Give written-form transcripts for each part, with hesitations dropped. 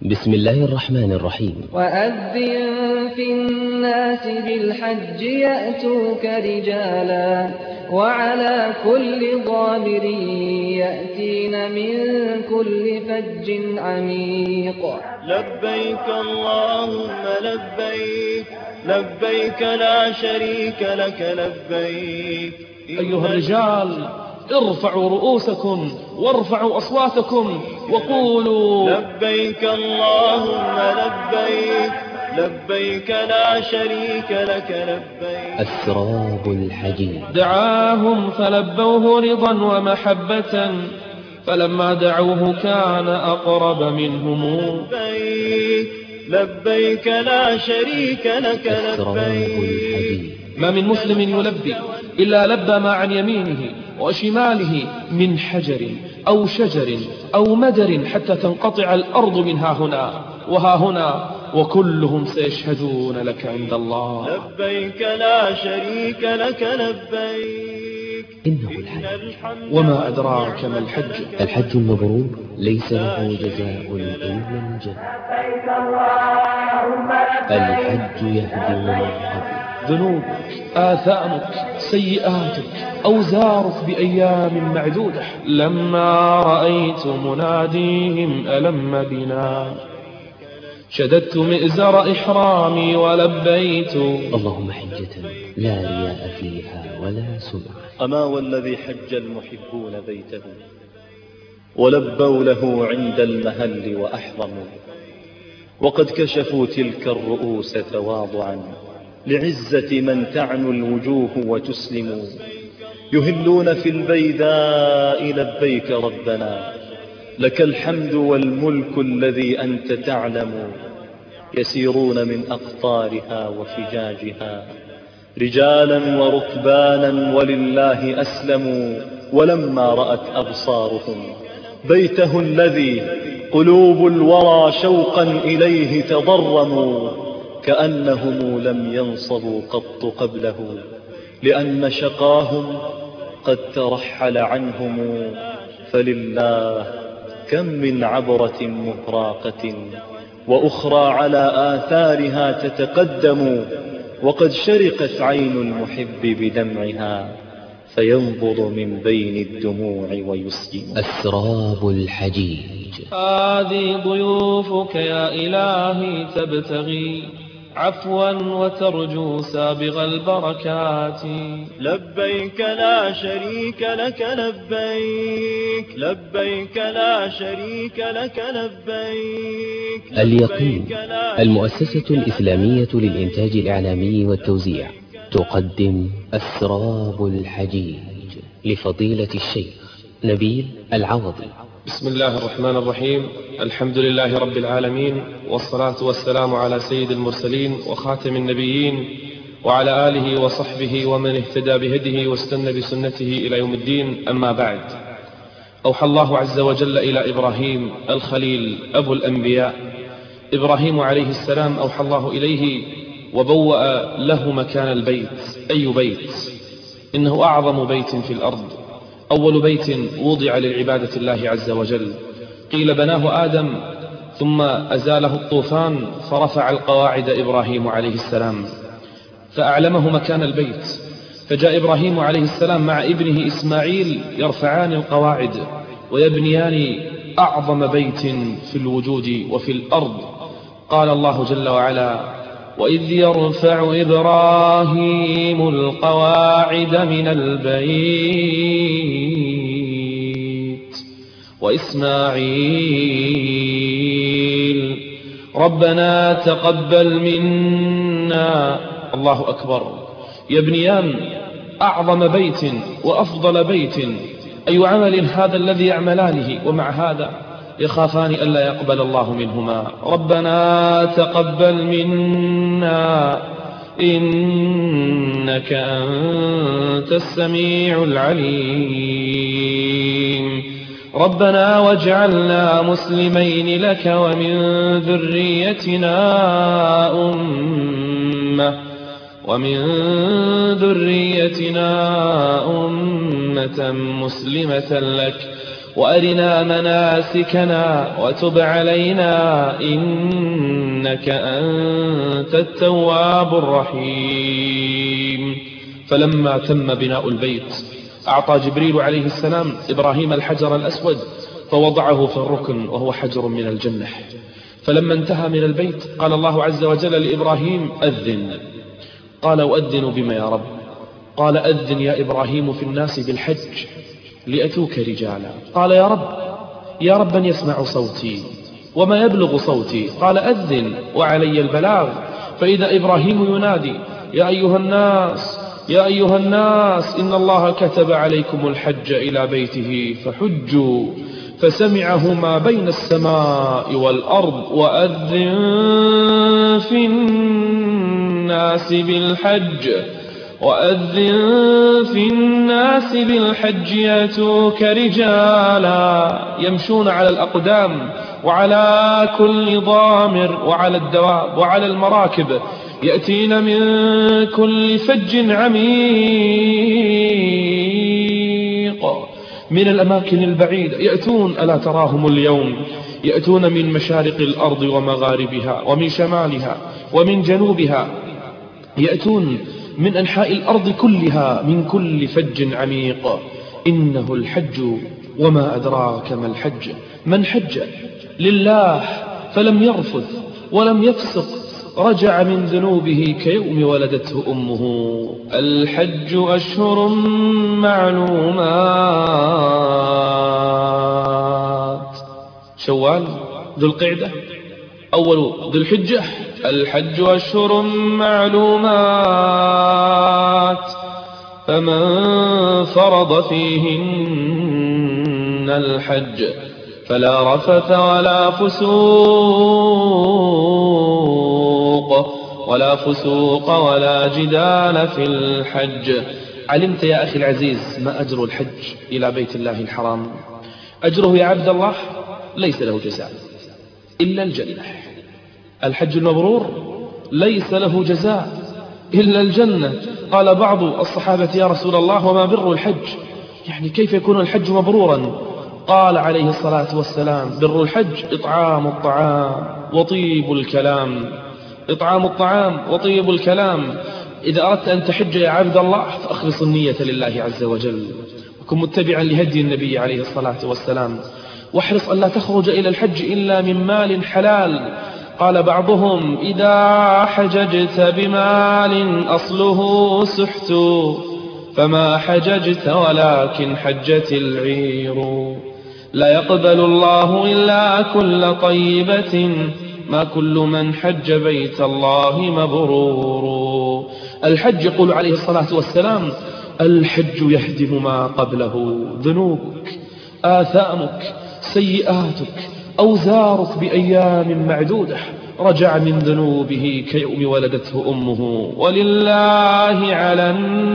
بسم الله الرحمن الرحيم. وأذن في الناس بالحج يأتوك رجالا وعلى كل ضامر يأتين من كل فج عميق. لبيك اللهم لبيك، لبيك لا شريك لك لبيك. أيها الرجال ارفعوا رؤوسكم وارفعوا أصواتكم وقولوا لبيك اللهم لبيك، لبيك لا شريك لك لبيك. السراب الحجيج. دعاهم فلبوه رضا ومحبة، فلما دعوه كان أقرب منهم. لبيك، لبيك لا شريك لك لبيك. ما من مسلم يلبي إلا لبى ما عن يمينه وشماله من حجر أو شجر أو مدر حتى تنقطع الأرض من ها هنا وها هنا، وكلهم سيشهدون لك عند الله. لبيك لا شريك لك لبيك. إنه الحج. وما أدراك ما الحج؟ الحج المبرور ليس له جزاء إلا الجنة. الحج يهدم من قبل ذنوبك، آثامك، سيئاتك، أوزارك بأيام معدودة. لما رأيت مناديهم ألم بنا شددت مئزر إحرامي ولبيت. اللهم حجة لا رياء فيها ولا سمعة. أما والذي حج المحبون بيته ولبوا له عند المهل وأحرموا، وقد كشفوا تلك الرؤوس تواضعا لعزة من تعنو الوجوه وتسلم، يهلون في البيداء لبيك ربنا، لك الحمد والملك الذي أنت تعلم. يسيرون من أقطارها وفجاجها رجالا وركبانا ولله أسلموا، ولما رأت أبصارهم بيته الذي قلوب الورى شوقا إليه تضرموا، كأنهم لم ينصبوا قط قبله، لأن شقاهم قد ترحل عنهم. فلله كم من عبرة مفراقة وأخرى على آثارها تتقدم، وقد شرقت عين المحب بدمعها فينبض من بين الدموع ويسجم. السراب الحجيج. هذه ضيوفك يا إلهي تبتغي عفوا وترجو سابغ البركات. لبيك لا شريك لك لبيك، لبيك لا شريك لك لبيك. اليقين المؤسسة الإسلامية للإنتاج الإعلامي والتوزيع تقدم السراب الحجيج لفضيلة الشيخ نبيل العوضي. بسم الله الرحمن الرحيم. الحمد لله رب العالمين، والصلاة والسلام على سيد المرسلين وخاتم النبيين، وعلى آله وصحبه ومن اهتدى بهديه واستنى بسنته إلى يوم الدين. أما بعد، أوحى الله عز وجل إلى إبراهيم الخليل أبو الأنبياء. إبراهيم عليه السلام أوحى الله إليه وبوأ له مكان البيت. أي بيت؟ إنه أعظم بيت في الأرض، أول بيت وضع للعبادة الله عز وجل. قيل بناه آدم ثم أزاله الطوفان فرفع القواعد إبراهيم عليه السلام فأعلمه مكان البيت، فجاء إبراهيم عليه السلام مع ابنه إسماعيل يرفعان القواعد ويبنيان أعظم بيت في الوجود وفي الأرض. قال الله جل وعلا: وإذ يرفع إبراهيم القواعد من البيت وإسماعيل ربنا تقبل منا. الله أكبر. يبنيان أعظم بيت وأفضل بيت. أي عمل هذا الذي يعملانه، ومع هذا يخافان ألا يقبل الله منهما. ربنا تقبل منا إنك أنت السميع العليم. ربنا واجعلنا مسلمين لك ومن ذريتنا أمة مسلمة لك وأرنا مناسكنا وتب علينا إنك أنت التواب الرحيم. فلما تم بناء البيت أعطى جبريل عليه السلام إبراهيم الحجر الأسود فوضعه في الركن وهو حجر من الجنة. فلما انتهى من البيت قال الله عز وجل لإبراهيم أذن. قال أؤذن بما يا رب؟ قال أذن يا إبراهيم في الناس بالحج لأتوك رجالا. قال يا رب من يسمع صوتي وما يبلغ صوتي؟ قال أذن وعلي البلاغ. فإذا إبراهيم ينادي يا أيها الناس إن الله كتب عليكم الحج إلى بيته فحجوا. فسمعه ما بين السماء والأرض وأذن في الناس بالحج يأتوك رجالا يمشون على الأقدام وعلى كل ضامر وعلى الدواب وعلى المراكب يأتين من كل فج عميق من الأماكن البعيدة يأتون ألا تراهم اليوم يأتون من مشارق الأرض ومغاربها ومن شمالها ومن جنوبها يأتون من أنحاء الأرض كلها من كل فج عميق. إنه الحج وما أدراك ما الحج. من حج لله فلم يرفث ولم يفسق رجع من ذنوبه كيوم ولدته أمه. الحج أشهر معلومات شوال ذو القعدة أول ذو الحجة. الحج أشهر معلومات فمن فرض فيهن الحج فلا رفث ولا فسوق ولا جدال في الحج. علمت يا أخي العزيز ما أجر الحج إلى بيت الله الحرام؟ أجره يا عبد الله ليس له جزاء إلا الجنة. الحج المبرور ليس له جزاء إلا الجنة. قال بعض الصحابة يا رسول الله وما بر الحج؟ يعني كيف يكون الحج مبرورا؟ قال عليه الصلاة والسلام بر الحج إطعام الطعام وطيب الكلام. إذا أردت أن تحج يا عبد الله فأخلص النية لله عز وجل وكن متبعا لهدي النبي عليه الصلاة والسلام واحرص أن لا تخرج إلى الحج إلا من مال حلال. قال بعضهم إذا حججت بمال أصله سحت فما حججت ولكن حجت العير. لا يقبل الله إلا كل طيبة ما كل من حج بيت الله مبرور. الحج يقول عليه الصلاة والسلام الحج يهدم ما قبله ذنوبك آثامك سيئاتك أوزارك بأيام معدودة رجع من ذنوبه كيوم ولدته أمه. ولله على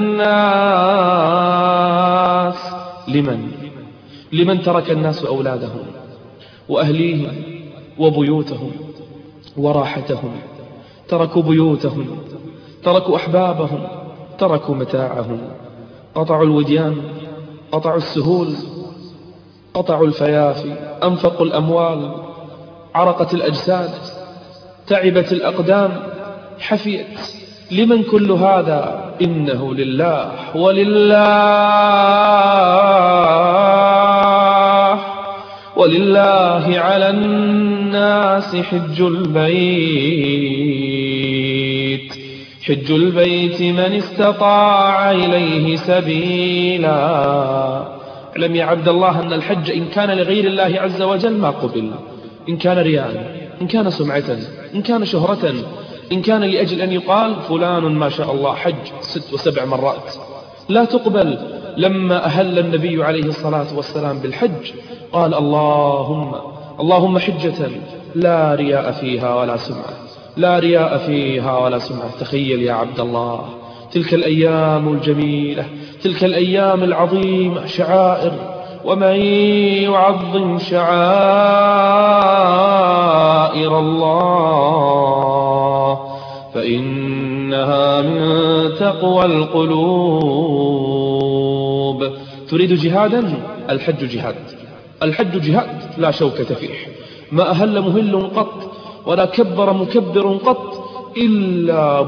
الناس لمن ترك الناس أولادهم وأهليهم وبيوتهم وراحتهم تركوا بيوتهم تركوا أحبابهم تركوا متاعهم قطعوا الوديان قطعوا السهول قطعوا الفيافي أنفقوا الأموال عرقت الأجساد تعبت الأقدام حفيت. لمن كل هذا؟ إنه لله. ولله على الناس حج البيت من استطاع إليه سبيلا. اعلم يا عبد الله أن الحج إن كان لغير الله عز وجل ما قبل، إن كان رياء، إن كان سمعة، إن كان شهرة، إن كان لأجل أن يقال فلان ما شاء الله حج 6 و7 مرات، لا تقبل. لما أهل النبي عليه الصلاة والسلام بالحج قال اللهم حجة لا رياء فيها ولا سمعة، لا رياء فيها ولا سمعة. تخيل يا عبد الله تلك الأيام الجميلة، تلك الأيام العظيمة، شعائر، ومن يعظم شعائر الله فإنها من تقوى القلوب. تريد جهادا؟ الحج جهاد. الحج جهاد لا شوكة فيه، ما أهل مهل قط ولا كبر مكبر قط إلا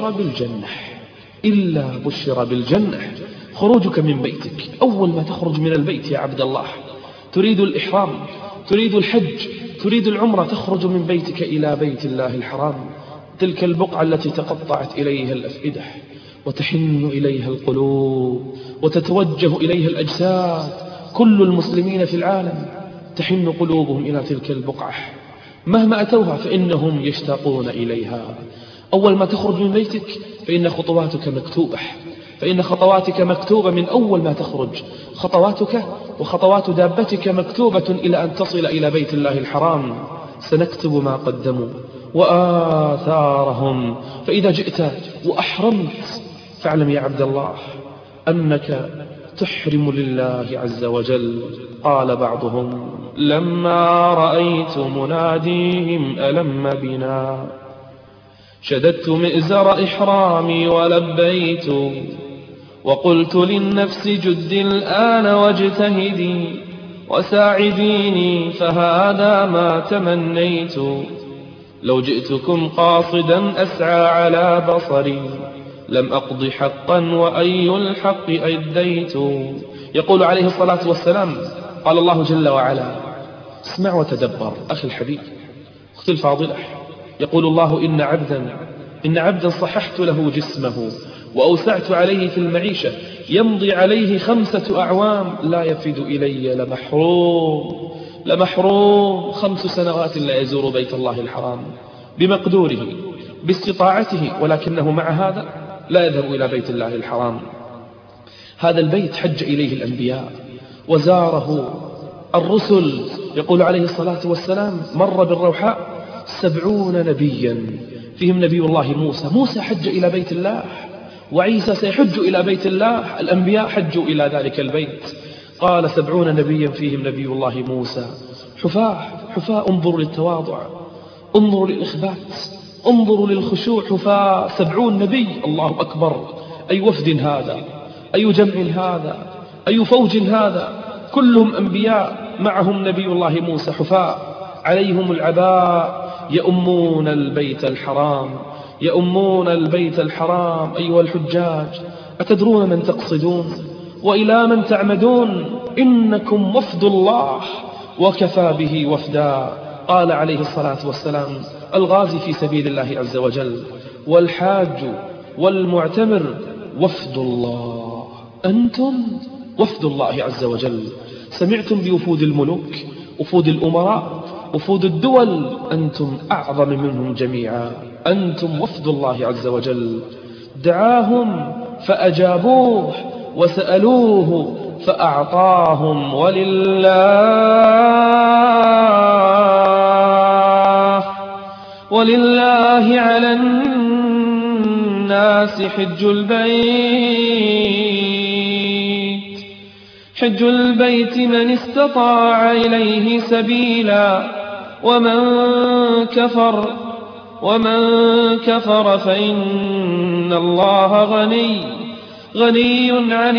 بشر بالجنة. خروجك من بيتك، أول ما تخرج من البيت يا عبد الله تريد الإحرام، تريد الحج، تريد العمرة، تخرج من بيتك إلى بيت الله الحرام، تلك البقعة التي تقطعت إليها الأفئدة وتحن إليها القلوب وتتوجه إليها الأجساد. كل المسلمين في العالم تحن قلوبهم إلى تلك البقعة، مهما أتوها فإنهم يشتاقون إليها. أول ما تخرج من بيتك فإن خطواتك مكتوبة، فإن خطواتك مكتوبة من أول ما تخرج، خطواتك وخطوات دابتك مكتوبة إلى أن تصل إلى بيت الله الحرام. سنكتب ما قدموا وآثارهم. فإذا جئت وأحرمت فاعلم يا عبد الله أنك تحرم لله عز وجل. قال بعضهم: لما رأيت مناديهم ألم بنا شددت مئزر إحرامي ولبيت، وقلت للنفس جد الآن واجتهدي وساعديني فهذا ما تمنيت. لو جئتكم قاصدا أسعى على بصري لم أقض حقا وأي الحق أديت. يقول عليه الصلاة والسلام: قال الله جل وعلا: اسمع وتدبر أخي الحبيب أختي الفاضلة، يقول الله: إن عبدا صححت له جسمه وأوسعت عليه في المعيشة يمضي عليه 5 أعوام لا يفد إلي لمحروم 5 سنوات لا يزور بيت الله الحرام بمقدوره باستطاعته، ولكنه مع هذا لا يذهب إلى بيت الله الحرام. هذا البيت حج إليه الأنبياء وزاره الرسل. يقول عليه الصلاة والسلام: مر بالروحاء 70 نبيا فيهم نبي الله موسى حج إلى بيت الله، وعيسى سيحج إلى بيت الله، الأنبياء حجوا إلى ذلك البيت. قال 70 نبيا فيهم نبي الله موسى. حفاة انظروا للتواضع، انظروا للإخبات، انظروا للخشوع. حفاة 70 نبي، الله أكبر. أي وفد هذا، أي جمع هذا، أي فوج هذا، كلهم أنبياء معهم نبي الله موسى حفاة عليهم العباء يؤمون البيت الحرام. أيها الحجاج، أتدرون من تقصدون وإلى من تعمدون؟ إنكم وفد الله وكفى به وفدا. قال عليه الصلاة والسلام: الغازي في سبيل الله عز وجل والحاج والمعتمر وفد الله. أنتم وفد الله عز وجل. سمعتم بوفود الملوك، وفود الأمراء، وفود الدول، أنتم أعظم منهم جميعا. أنتم وفد الله عز وجل. دعاهم فأجابوه وسألوه فأعطاهم. ولله على الناس حج البيت من استطاع إليه سبيلا، ومن كفر فإن الله غني عن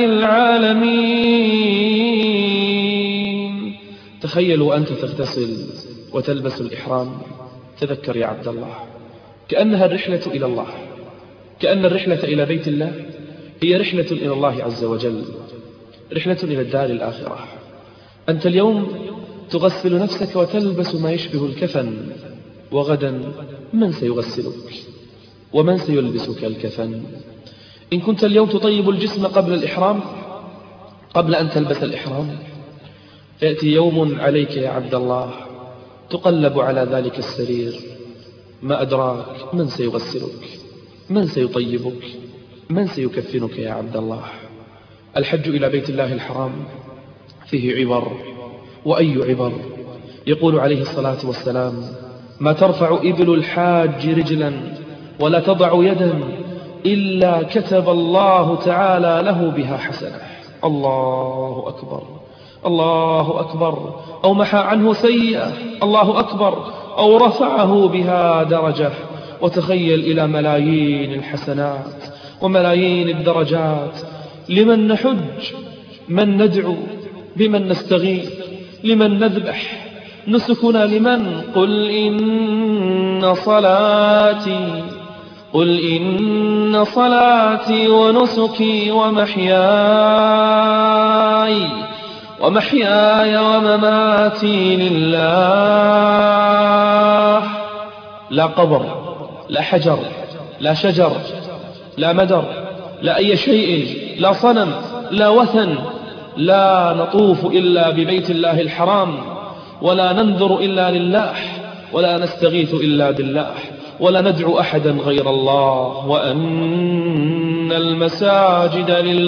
العالمين. تخيلوا أنت تغتسل وتلبس الإحرام، تذكر يا عبد الله كأنها الرحلة إلى الله، كأن الرحلة إلى بيت الله هي رحلة إلى الله عز وجل، رحلة إلى الدار الآخرة. أنت اليوم تغسل نفسك وتلبس ما يشبه الكفن، وغدا من سيغسلك ومن سيلبسك الكفن؟ إن كنت اليوم تطيب الجسم قبل الإحرام، قبل أن تلبس الإحرام، يأتي يوم عليك يا عبد الله تقلب على ذلك السرير، ما أدراك من سيغسلك، من سيطيبك، من سيكفنك يا عبد الله. الحج إلى بيت الله الحرام فيه عبر، وأي عبر. يقول عليه الصلاة والسلام: ما ترفع إبل الحاج رجلا ولا تضع يدا إلا كتب الله تعالى له بها حسنة. الله أكبر، الله أكبر. أو محى عنه سيئة، الله أكبر. أو رفعه بها درجة. وتخيل إلى ملايين الحسنات وملايين الدرجات. لمن نحج؟ من ندعو؟ بمن نستغيث؟ لمن نذبح؟ نسكنا لمن؟ قل إن صلاتي ونسكي ومحياي ومماتي لله. لا قبر، لا حجر، لا شجر، لا مدر، لا أي شيء، لا صنم، لا وثن. لا نطوف إلا ببيت الله الحرام، ولا ننذر إلا لله، ولا نستغيث إلا بالله، ولا ندعو أحدا غير الله، وأن المساجد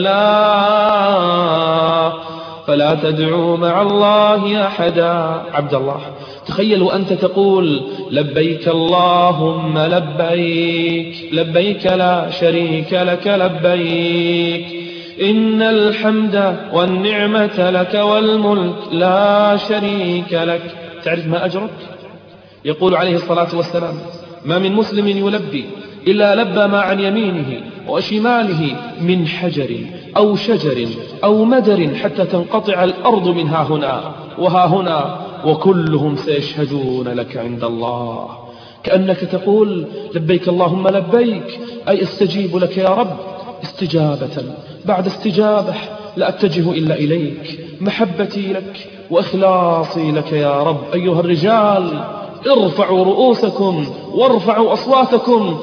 لله فلا تدعوا مع الله أحدا. عبد الله، تخيل وأنت تقول لبيك اللهم لبيك، لبيك لا شريك لك لبيك، إن الحمد والنعمة لك والملك لا شريك لك. تعرف ما أجرك؟ يقول عليه الصلاة والسلام: ما من مسلم يلبي إلا لبى ما عن يمينه وشماله من حجر أو شجر أو مدر حتى تنقطع الأرض من ها هنا وها هنا، وكلهم سيشهدون لك عند الله. كأنك تقول لبيك اللهم لبيك، أي استجيب لك يا رب استجابة بعد استجابة، لا أتجه إلا إليك، محبتي لك وإخلاصي لك يا رب. أيها الرجال، ارفعوا رؤوسكم وارفعوا أصواتكم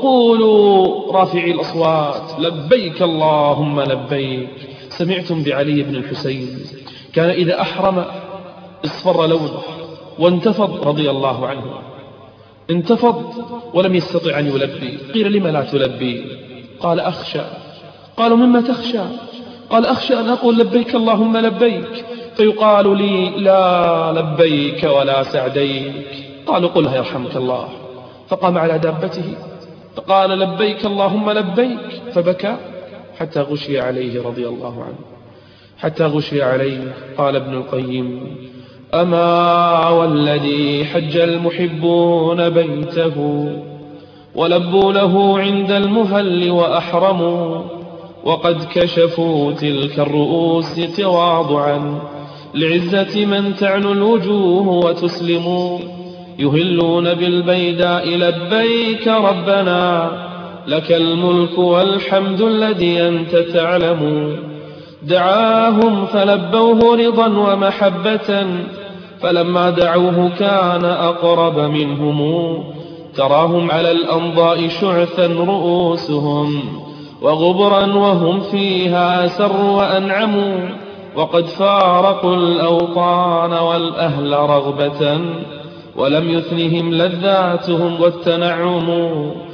وقولوا رافعي الأصوات لبيك اللهم لبيك. سمعتم بعلي بن الحسين كان إذا أحرم اصفر لونه وانتفض رضي الله عنه، انتفض ولم يستطع أن يلبي. قيل: لما لا تلبي؟ قال: أخشى. قالوا: مما تخشى؟ قال: أخشى أن أقول لبيك اللهم لبيك فيقال لي لا لبيك ولا سعديك. قالوا: قلها يرحمك الله. فقام على دابته فقال: لبيك اللهم لبيك، فبكى حتى غشي عليه رضي الله عنه، حتى غشي عليه. قال ابن القيم: أما والذي حج المحبون بيته ولبوا له عند المهل وأحرموا، وقد كشفوا تلك الرؤوس تواضعا لعزة من تعنو الوجوه وتسلموا، يهلون بالبيداء لبيك ربنا لك الملك والحمد الذي أنت تعلم. دعاهم فلبوه رضا ومحبة، فلما دعوه كان أقرب منهم. تراهم على الأنضاء شعثا رؤوسهم وغبرا وهم فيها أسر وأنعموا، وقد فارقوا الأوطان والأهل رغبة، ولم يثنهم لذاتهم والتنعم.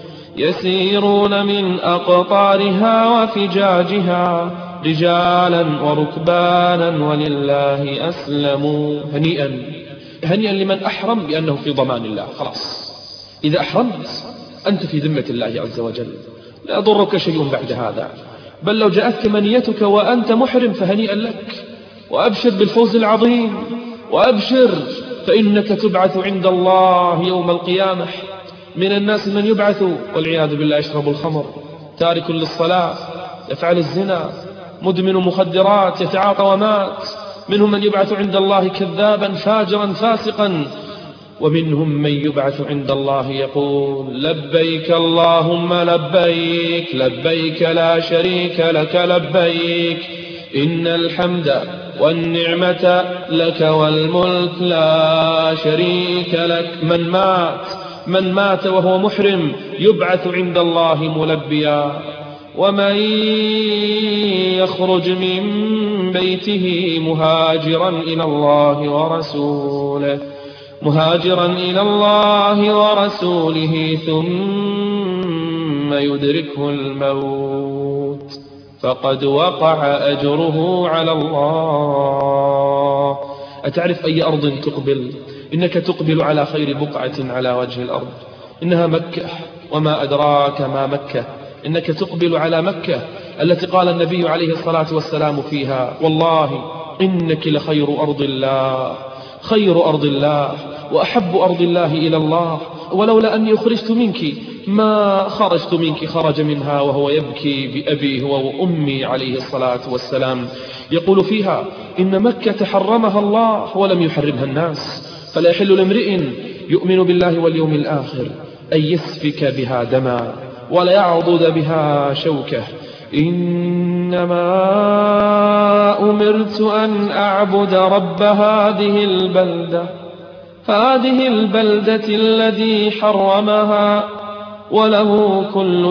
يسيرون من أقطارها وفجاجها رجالا وركبانا ولله أسلموا. هنيئا هنيئا لمن أحرم بأنه في ضمان الله. خلاص، إذا أحرمت أنت في ذمة الله عز وجل، لا يضرك شيء بعد هذا، بل لو جاءتك منيتك وأنت محرم فهنيئا لك، وأبشر بالفوز العظيم، وأبشر فإنك تبعث عند الله يوم القيامة. من الناس من يبعث والعياذ بالله يشرب الخمر، تارك للصلاة، يفعل الزنا، مدمن مخدرات، يتعاطى ومات. منهم من يبعث عند الله كذابا فاجرا فاسقا، ومنهم من يبعث عند الله يقول لبيك اللهم لبيك، لبيك لا شريك لك لبيك، إن الحمد والنعمة لك والملك لا شريك لك. من مات وهو محرم يبعث عند الله ملبيا. ومن يخرج من بيته مهاجرا إلى الله ورسوله، مهاجرا إلى الله ورسوله ثم يدركه الموت فقد وقع أجره على الله. أتعرف أي أرض تقبل؟ إنك تقبل على خير بقعة على وجه الأرض، إنها مكة، وما أدراك ما مكة. إنك تقبل على مكة التي قال النبي عليه الصلاة والسلام فيها والله إنك لخير أرض الله، خير أرض الله وأحب أرض الله إلى الله، ولولا أني أخرجت منك ما خرجت منك. خرج منها وهو يبكي بأبيه وأمي عليه الصلاة والسلام، يقول فيها إن مكة حرمها الله ولم يحرمها الناس، فلا يحل لامرئ يؤمن بالله واليوم الآخر أن يسفك بها دما ولا يعضد بها شوكة. إنما أمرت أن أعبد رب هذه البلدة الذي حرمها وله كل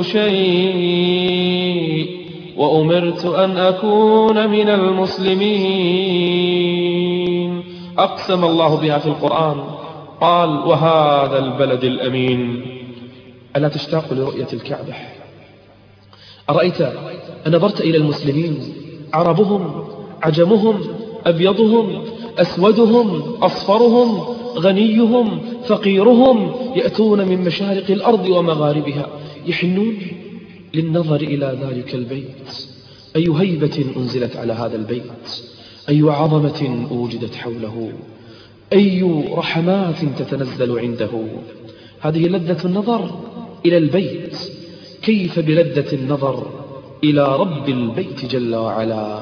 شيء، وأمرت أن أكون من المسلمين. أقسم الله بها في القرآن، قال وهذا البلد الأمين. ألا تشتاق لرؤية الكعبة؟ أرأيت أن نظرت إلى المسلمين، عربهم عجمهم أبيضهم أسودهم أصفرهم غنيهم فقيرهم، يأتون من مشارق الأرض ومغاربها يحنون للنظر إلى ذلك البيت. أي هيبة أنزلت على هذا البيت، أي عظمة أوجدت حوله، أي رحمات تتنزل عنده. هذه لذة النظر إلى البيت، كيف بلذة النظر إلى رب البيت جل وعلا.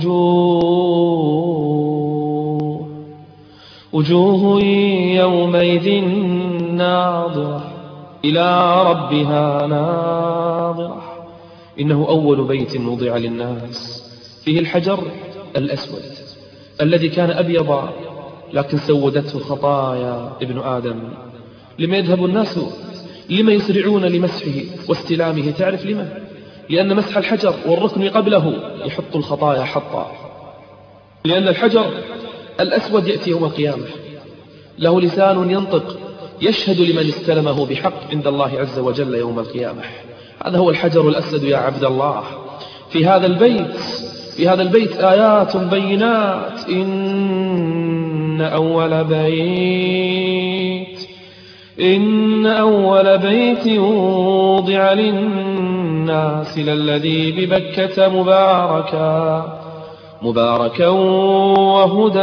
وجوه يومئذ ناظرة إلى ربها ناظرة. إنه أول بيت وضع للناس، فيه الحجر الأسود الذي كان أبيض لكن سودته خطايا ابن آدم. لما يذهب الناس، لما يسرعون لمسحه واستلامه؟ تعرف لما؟ لأن مسح الحجر والركن قبله يحط الخطايا حطا، لأن الحجر الأسود يأتي يوم القيامة له لسان ينطق يشهد لمن استلمه بحق عند الله عز وجل يوم القيامة. هذا هو الحجر الأسود يا عبد الله. في هذا البيت آيات بينات. إن أول بيت وضع للناس للذي ببكة مباركا وهدى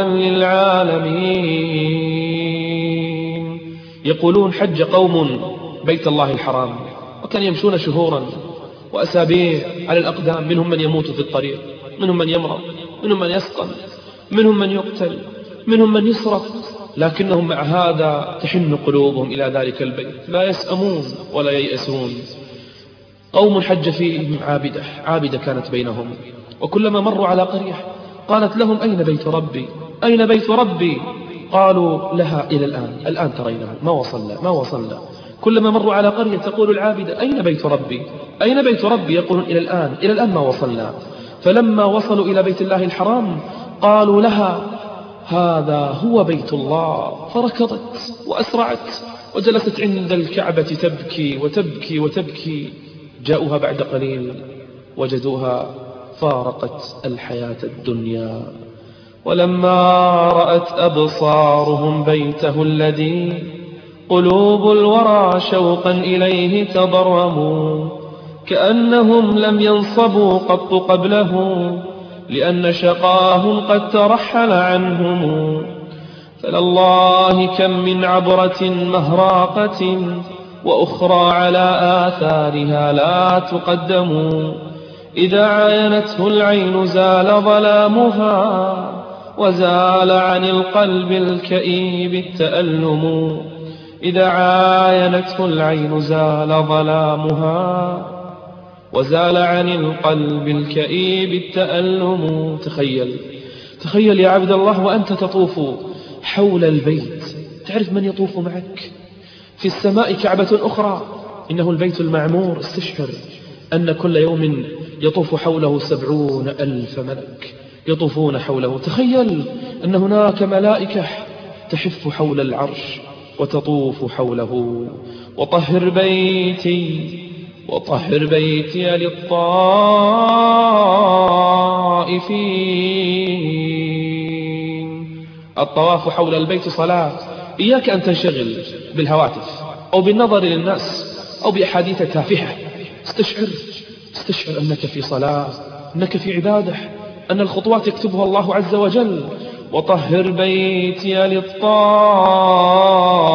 للعالمين. يقولون حج قوم بيت الله الحرام وكان يمشون شهورا وأسابيع على الأقدام، منهم من يموت في الطريق، منهم من يمرض، منهم من يسقم، منهم من يقتل، منهم من يسرق، لكنهم مع هذا تحن قلوبهم إلى ذلك البيت، لا يسأمون ولا ييأسون. قوم حج فيهم عابدة كانت بينهم، وكلما مروا على قرية قالت لهم أين بيت ربي؟ قالوا لها إلى الآن ترينه ما وصلنا. كلما مروا على قرية تقول العابدة أين بيت ربي؟ يقولون إلى الآن ما وصلنا. فلما وصلوا إلى بيت الله الحرام قالوا لها هذا هو بيت الله، فركضت وأسرعت وجلست عند الكعبة تبكي. جاءوها بعد قليل وجدوها فارقت الحياة الدنيا. ولما رأت أبصارهم بيته الذي قلوب الورى شوقا إليه تضرموا، كأنهم لم ينصبوا قط قبله، لأن شقاهم قد ترحل عنهم. فلله كم من عبرة مهراقة، وأخرى على آثارها لا تقدم. إذا عاينته العين زال ظلامها، وزال عن القلب الكئيب التألم. إذا عاينته العين زال ظلامها، وزال عن القلب الكئيب التألم. تخيل يا عبد الله وأنت تطوف حول البيت، تعرف من يطوف معك؟ في السماء كعبة أخرى إنه البيت المعمور. استشعر أن كل يوم يطوف حوله 70,000 ملك يطوفون حوله. تخيل أن هناك ملائكة تحف حول العرش وتطوف حوله. وطهر بيتي للطائفين. الطواف حول البيت صلاة. إياك أن تنشغل بالهواتف أو بالنظر للناس أو بأحاديث تافهة. استشعر أنك في صلاة، أنك في عبادة، أن الخطوات يكتبها الله عز وجل. وطهر بيتي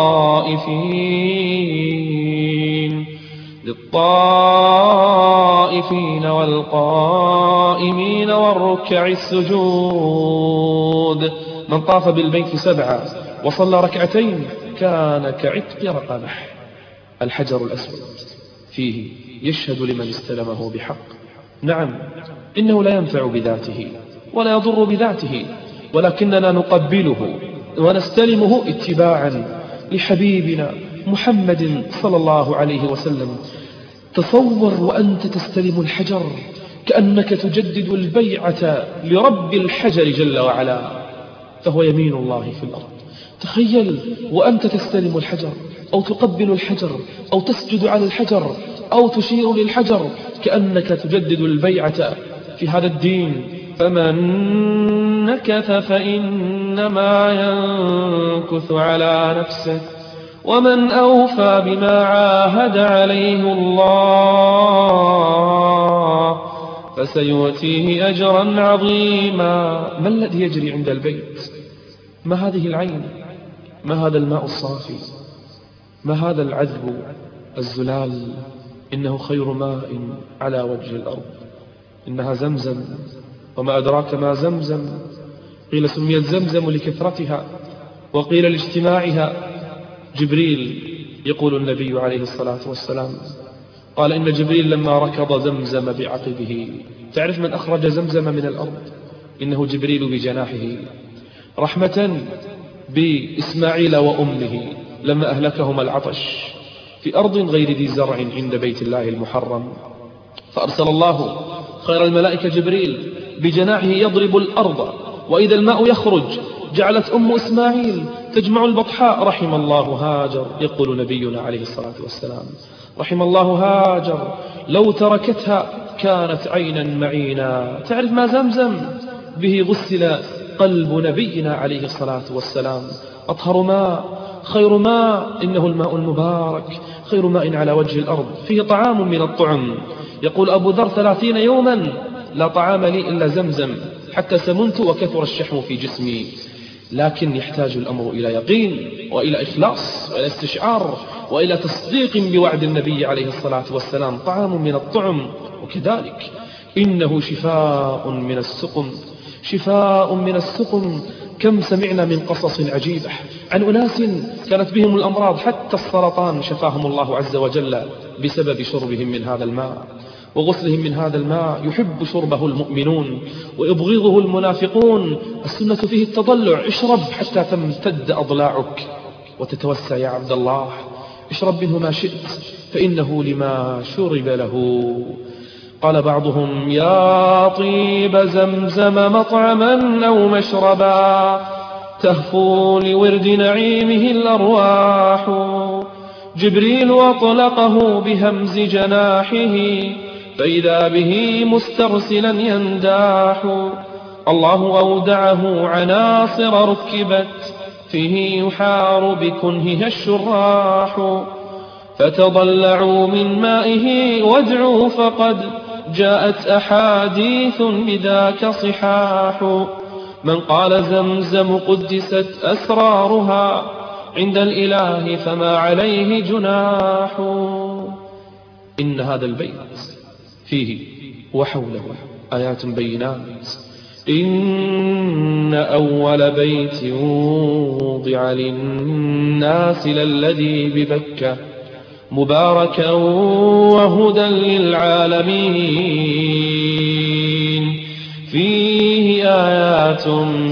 للطائفين الخائفين والقائمين والركع السجود. من طاف بالبيت 7 وصلى ركعتين كان كعتق رقبه. الحجر الأسود فيه يشهد لمن استلمه بحق. نعم، إنه لا ينفع بذاته ولا يضر بذاته، ولكننا نقبله ونستلمه اتباعا لحبيبنا محمد صلى الله عليه وسلم. تصور وأنت تستلم الحجر كأنك تجدد البيعة لرب الحجر جل وعلا، فهو يمين الله في الأرض. تخيل وأنت تستلم الحجر أو تقبل الحجر أو تسجد على الحجر أو تشير للحجر كأنك تجدد البيعة في هذا الدين. فمن نكث فإنما ينكث على نفسه، ومن أوفى بما عاهد عليه الله فسيؤتيه أجرا عظيما. ما الذي يجري عند البيت؟ ما هذه العين؟ ما هذا الماء الصافي؟ ما هذا العذب الزلال؟ إنه خير ماء على وجه الأرض، إنها زمزم، وما أدراك ما زمزم. قيل سميت زمزم لكثرتها، وقيل لاجتماعها. جبريل يقول النبي عليه الصلاة والسلام قال إن جبريل لما ركض زمزم بعقبه. تعرف من أخرج زمزم من الأرض؟ إنه جبريل بجناحه، رحمة بإسماعيل وأمه لما أهلكهما العطش في أرض غير ذي زرع عند بيت الله المحرم. فأرسل الله خير الملائكة جبريل بجناحه يضرب الأرض، وإذا الماء يخرج جعلت أم إسماعيل تجمع البطحاء. رحم الله هاجر، يقول نبينا عليه الصلاة والسلام رحم الله هاجر، لو تركتها كانت عينا معينا. تعرف ما زمزم؟ به غسل قلب نبينا عليه الصلاة والسلام. أطهر ماء، خير ماء، إنه الماء المبارك، خير ماء على وجه الأرض، فيه طعام من الطعم. يقول أبو ذر 30 يوما لا طعام لي إلا زمزم حتى سمنت وكثر الشحم في جسمي. لكن يحتاج الأمر إلى يقين وإلى إخلاص وإلى استشعار وإلى تصديق بوعد النبي عليه الصلاة والسلام. طعام من الطعم، وكذلك إنه شفاء من السقم، شفاء من السقم. كم سمعنا من قصص عجيبة عن أناس كانت بهم الأمراض، حتى السرطان شفاهم الله عز وجل بسبب شربهم من هذا الماء وغسلهم من هذا الماء. يحب شربه المؤمنون ويبغضه المنافقون. السنة فيه التضلع. اشرب حتى تمتد أضلاعك وتتوسع يا عبد الله. اشرب منه ما شئت فإنه لما شرب له. قال بعضهم يا طيب زمزم مطعما أو مشربا تهفو لورد نعيمه الأرواح. جبريل أطلقه بهمز جناحه فإذا به مسترسلا ينداح. الله أودعه عناصر ركبت فيه يحار بكنهها الشراح. فتضلعوا من مائه وادعوا فقد جاءت أحاديث بذاك صحاح. من قال زمزم قدست أسرارها عند الإله فما عليه جناح. إن هذا البيت فيه وحوله آيات بينات. إن أول بيت وضع للناس للذي ببكة مباركا وهدى للعالمين فيه آيات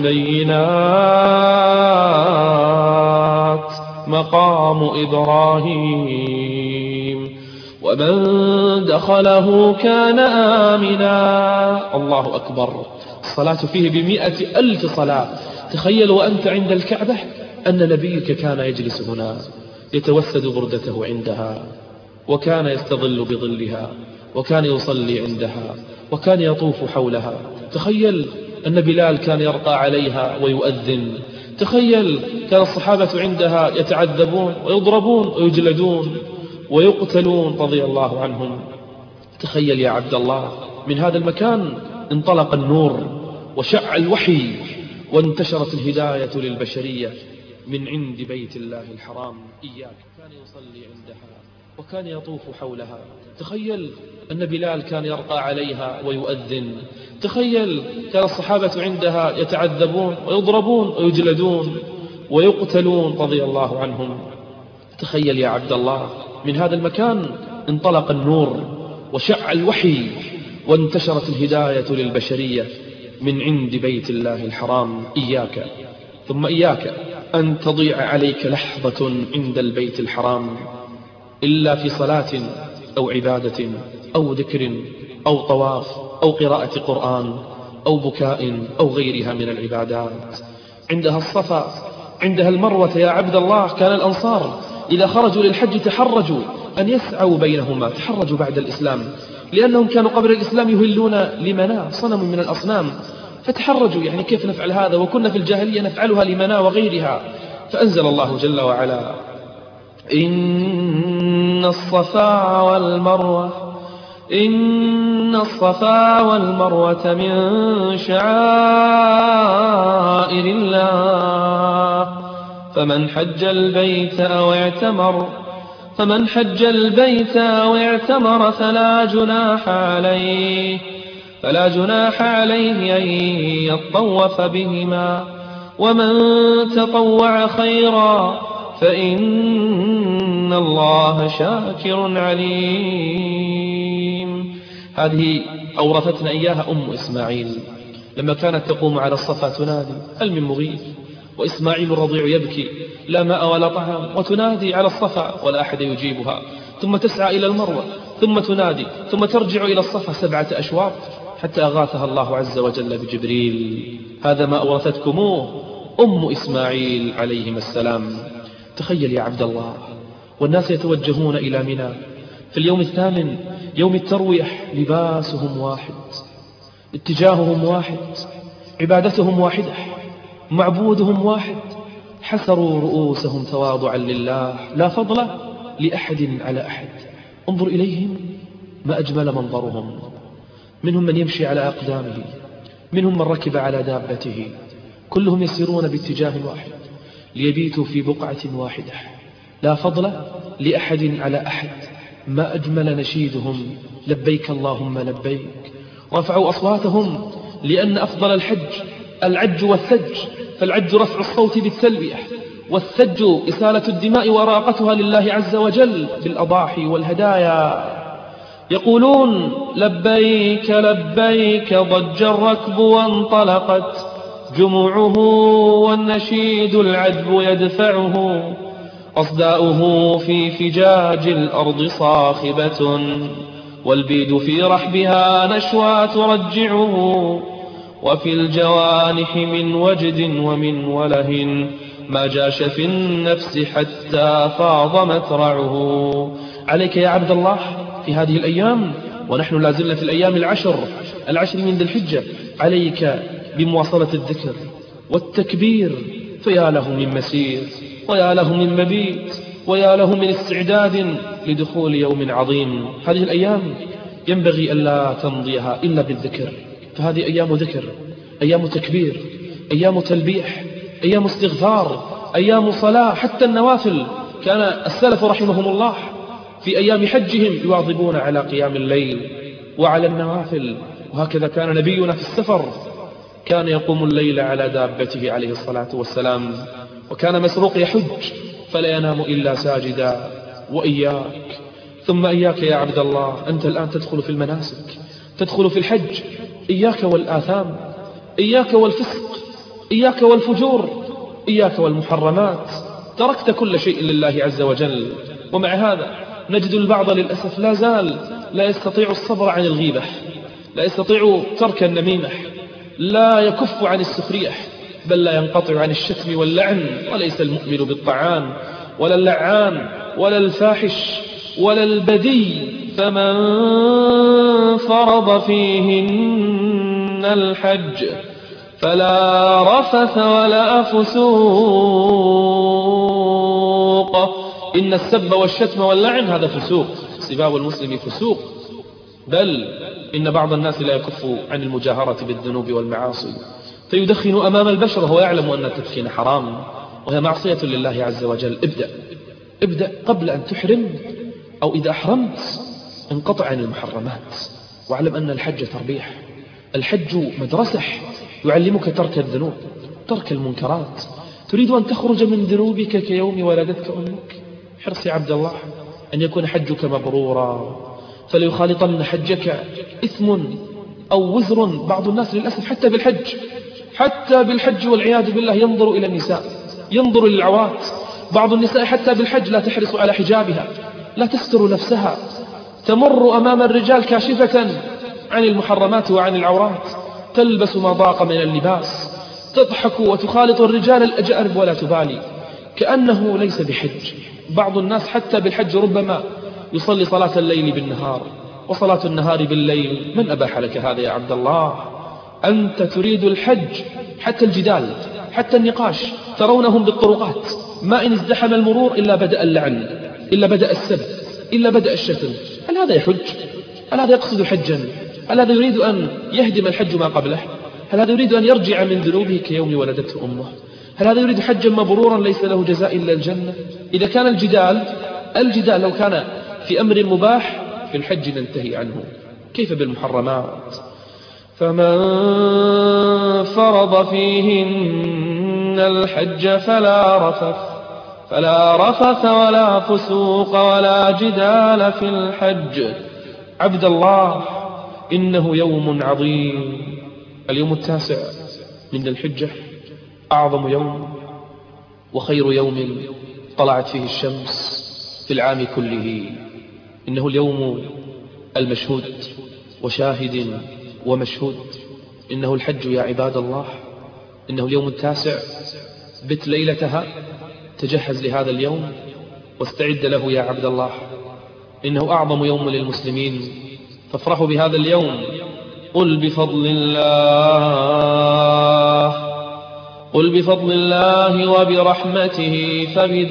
بينات مقام إبراهيم ومن دخله كان آمنا. الله أكبر. الصلاة فيه 100,000 صلاة. تخيل وأنت عند الكعبة أن نبيك كان يجلس هنا يتوسد بردته عندها، وكان يستظل بظلها، وكان يصلي عندها، وكان يطوف حولها. تخيل أن بلال كان يرقى عليها ويؤذن. تخيل كان الصحابة عندها يتعذبون ويضربون ويجلدون ويقتلون رضي الله عنهم. تخيل يا عبد الله من هذا المكان انطلق النور وشع الوحي وانتشرت الهداية للبشرية من عند بيت الله الحرام. إياك كان يصلي عندها وكان يطوف حولها. تخيل أن بلال كان يرقى عليها ويؤذن. تخيل كان الصحابة عندها يتعذبون ويضربون ويجلدون ويقتلون رضي الله عنهم. تخيل يا عبد الله من هذا المكان انطلق النور وشع الوحي وانتشرت الهداية للبشرية من عند بيت الله الحرام. إياك ثم إياك أن تضيع عليك لحظة عند البيت الحرام إلا في صلاة أو عبادة أو ذكر أو طواف أو قراءة قرآن أو بكاء أو غيرها من العبادات. عندها الصفا، عندها المروة يا عبد الله. كان الأنصار إذا خرجوا للحج تحرجوا أن يسعوا بينهما، تحرجوا بعد الإسلام لأنهم كانوا قبل الإسلام يهلون لمناة صنم من الأصنام، فتحرجوا يعني كيف نفعل هذا وكنا في الجاهلية نفعلها لمناة وغيرها. فأنزل الله جل وعلا إن الصفا والمروة من شعائر الله فمن حج البيت أو اعتمر فلا جناح عليه أن يطوف بهما ومن تطوع خيرا فإن الله شاكر عليم. هذه أورثتنا إياها أم إسماعيل لما كانت تقوم على الصفا تنادي هل من مغيث، وإسماعيل الرضيع يبكي لا ماء ولا طعام، وتنادي على الصفا ولا أحد يجيبها، ثم تسعى إلى المروة ثم تنادي ثم ترجع إلى الصفا 7 أشواط حتى أغاثها الله عز وجل بجبريل. هذا ما أورثتكموه أم إسماعيل عليهما السلام. تخيل يا عبد الله والناس يتوجهون إلى منى في اليوم 8 يوم الترويح، لباسهم واحد، اتجاههم واحد، عبادتهم واحدة، معبودهم واحد، حسروا رؤوسهم تواضعا لله، لا فضل لأحد على أحد. انظر إليهم ما أجمل منظرهم، منهم من يمشي على أقدامه، منهم من ركب على دابته، كلهم يسيرون باتجاه واحد ليبيتوا في بقعة واحدة، لا فضل لأحد على أحد. ما أجمل نشيدهم لبيك اللهم لبيك. رفعوا أصواتهم لأن أفضل الحج العج والثج، فالعج رفع الصوت بالتلبية، والثج إسالة الدماء وراقتها لله عز وجل بالأضاحي والهدايا. يقولون لبيك لبيك ضج الركب وانطلقت جموعه والنشيد العذب يدفعه، أصداؤه في فجاج الأرض صاخبة والبيد في رحبها نشوى ترجعه، وفي الجوانح من وجد ومن وله ما جاش في النفس حتى فاض مترعه. عليك يا عبد الله في هذه الأيام، ونحن لازلنا في الأيام العشر من ذي الحجة، عليك بمواصلة الذكر والتكبير، فيا له من مسير ويا له من مبيت ويا له من استعداد لدخول يوم عظيم. هذه الأيام ينبغي ألا تمضيها إلا بالذكر، فهذه أيام ذكر، أيام تكبير، أيام تلبيح، أيام استغفار، أيام صلاة. حتى النوافل كان السلف رحمهم الله في أيام حجهم يواظبون على قيام الليل وعلى النوافل. وهكذا كان نبينا في السفر كان يقوم الليل على دابته عليه الصلاة والسلام، وكان مسروق يحج فلا ينام إلا ساجدا. وإياك ثم إياك يا عبد الله، أنت الآن تدخل في المناسك، تدخل في الحج، إياك والآثام، إياك والفسق، إياك والفجور، إياك والمحرمات. تركت كل شيء لله عز وجل. ومع هذا نجد البعض للأسف لا زال لا يستطيع الصبر عن الغيبة، لا يستطيع ترك النميمة، لا يكف عن السخرية، بل لا ينقطع عن الشتم واللعن. وليس المؤمن بالطعان ولا اللعان ولا الفاحش ولا البذي، فمن فرض فيهن الحج فلا رفث ولا فسوق. إن السب والشتم واللعن هذا فسوق، سباب المسلم فسوق، بل إن بعض الناس لا يكف عن المجاهرة بالذنوب والمعاصي، فيدخن أمام البشر وهو يعلم أن التدخين حرام وهي معصية لله عز وجل. ابدأ قبل أن تحرم أو إذا أحرمت انقطع عن المحرمات. واعلم أن الحج تربيح، الحج مدرسة يعلمك ترك الذنوب، ترك المنكرات. تريد أن تخرج من ذنوبك كيوم ولدتك أمك؟ حرص يا عبد الله أن يكون حجك مبرورا، فلا يخالطن حجك إثم أو وزر. بعض الناس للأسف حتى بالحج والعياذ بالله ينظر إلى النساء، ينظر للعورات. بعض النساء حتى بالحج لا تحرص على حجابها، لا تستر نفسها، تمر أمام الرجال كاشفة عن المحرمات وعن العورات، تلبس ما ضاق من اللباس، تضحك وتخالط الرجال الأجانب ولا تبالي كأنه ليس بحج. بعض الناس حتى بالحج ربما يصلي صلاة الليل بالنهار وصلاة النهار بالليل. من أباح لك هذا يا عبد الله؟ أنت تريد الحج، حتى الجدال، حتى النقاش ترونهم بالطرقات، ما إن ازدحم المرور إلا بدأ اللعن، إلا بدأ السب، إلا بدأ الشتم. هل هذا يحج؟ هل هذا يقصد حجا؟ هل هذا يريد أن يهدم الحج ما قبله؟ هل هذا يريد أن يرجع من ذنوبه كيوم ولدته أمه؟ هل هذا يريد حجا مبرورا ليس له جزاء إلا الجنة؟ إذا كان الجدال لو كان في أمر مباح في الحج ننتهي عنه، كيف بالمحرمات؟ فمن فرض فيهن الحج فلا رفث ولا فسوق ولا جدال في الحج. عبد الله، إنه يوم عظيم، اليوم 9 من الحجة، أعظم يوم وخير يوم طلعت فيه الشمس في العام كله. إنه اليوم المشهود وشاهد ومشهود. إنه الحج يا عباد الله، إنه اليوم 9. بت ليلتها، تجهز لهذا اليوم واستعد له يا عبد الله. إنه أعظم يوم للمسلمين، فافرحوا بهذا اليوم. قل بفضل الله وبرحمته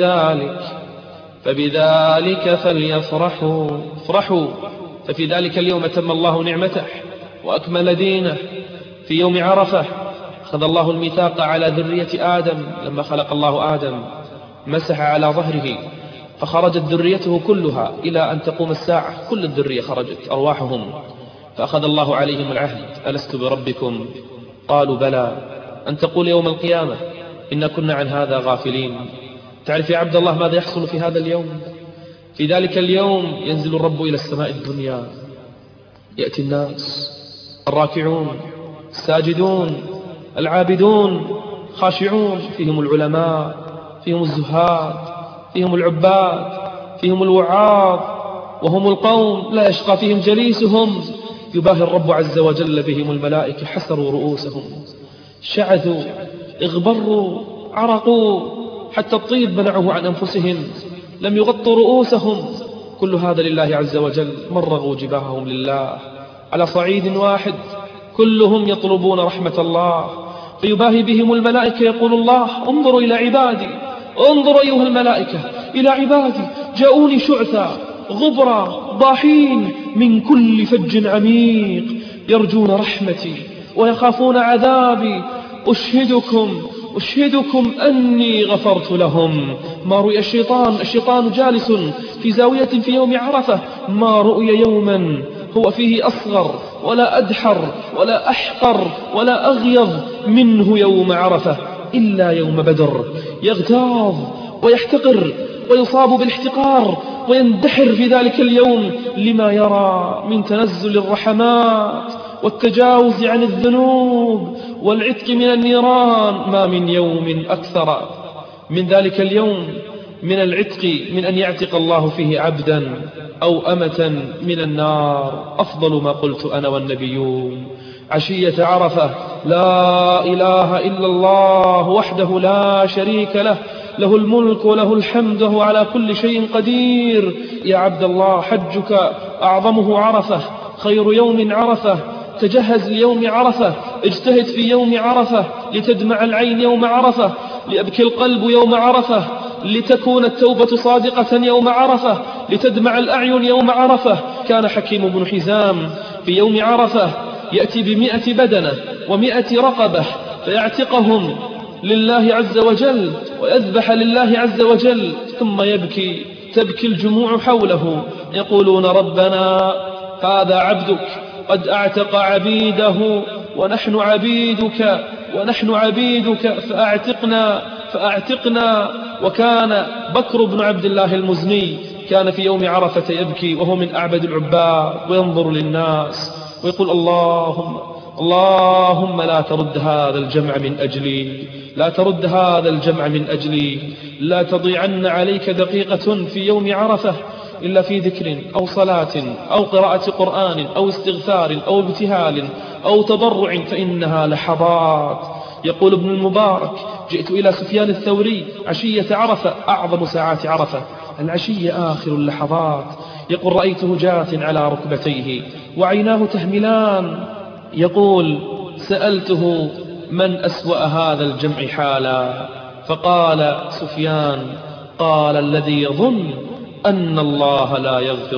فبذلك فليفرحوا. افرحوا، ففي ذلك اليوم أتم الله نعمته وأكمل دينه. في يوم عرفة أخذ الله الميثاق على ذرية آدم. لما خلق الله آدم مسح على ظهره فخرجت ذريته كلها إلى أن تقوم الساعة، كل الذرية خرجت أرواحهم، فأخذ الله عليهم العهد: ألست بربكم؟ قالوا بلى. أن تقول يوم القيامة إن كنا عن هذا غافلين. تعرف يا عبد الله ماذا يحصل في هذا اليوم؟ في ذلك اليوم ينزل الرب إلى السماء الدنيا، يأتي الناس الراكعون الساجدون العابدون خاشعون، فيهم العلماء، فيهم الزهاد، فيهم العباد، فيهم الوعاظ، وهم القوم لا يشقى فيهم جليسهم. يباهي الرب عز وجل بهم الملائكة، حسروا رؤوسهم، شعثوا، اغبروا، عرقوا، حتى الطيب منعوه عن أنفسهم، لم يغطوا رؤوسهم. كل هذا لله عز وجل، مرغوا جباههم لله على صعيد واحد، كلهم يطلبون رحمة الله. فيباهي بهم الملائكة، يقول الله: انظروا إلى عبادي، انظروا أيها الملائكة إلى عبادي، جاءوني شعثا غبرا ضاحين من كل فج عميق، يرجون رحمتي ويخافون عذابي. أشهدكم أني غفرت لهم. ما رؤي الشيطان جالس في زاوية في يوم عرفة، ما رؤي يوما هو فيه أصغر ولا أدحر ولا أحقر ولا أغيظ منه يوم عرفة إلا يوم بدر. يغتاظ ويحتقر ويصاب بالاحتقار ويندحر في ذلك اليوم لما يرى من تنزل الرحمات والتجاوز عن الذنوب والعتق من النيران. ما من يوم أكثر من ذلك اليوم من العتق، من أن يعتق الله فيه عبدا أو أمة من النار. أفضل ما قلت أنا والنبيون عشية عرفة: لا إله إلا الله وحده لا شريك له، له الملك وله الحمد وهو على كل شيء قدير. يا عبد الله، حجك أعظمه عرفة، خير يوم عرفة. تجهز ليوم عرفة، اجتهد في يوم عرفة لتدمع العين يوم عرفة، ليبكي القلب يوم عرفة، لتكون التوبة صادقة يوم عرفة، لتدمع الأعين يوم عرفة. كان حكيم بن حزام في يوم عرفة يأتي ب100 بدنة و100 رقبة فيعتقهم لله عز وجل ويذبح لله عز وجل، ثم يبكي تبكي الجموع حوله يقولون ربنا هذا عبدك قد أعتق عبيده ونحن عبيدك فأعتقنا. وكان بكر بن عبد الله المزني كان في يوم عرفة يبكي وهو من أعبد العباد وينظر للناس ويقول اللهم لا ترد هذا الجمع من أجلي لا تضيعن عليك دقيقة في يوم عرفة إلا في ذكر أو صلاة أو قراءة قرآن أو استغفار أو ابتهال أو تضرع فإنها لحظات. يقول ابن المبارك جئت إلى سفيان الثوري عشية عرفة أعظم ساعات عرفة العشية آخر اللحظات. يقول رأيته جاث على ركبتيه وعيناه تهملان. يقول سألته من أسوأ هذا الجمع حالا فقال سفيان قال الذي يظن أن الله لا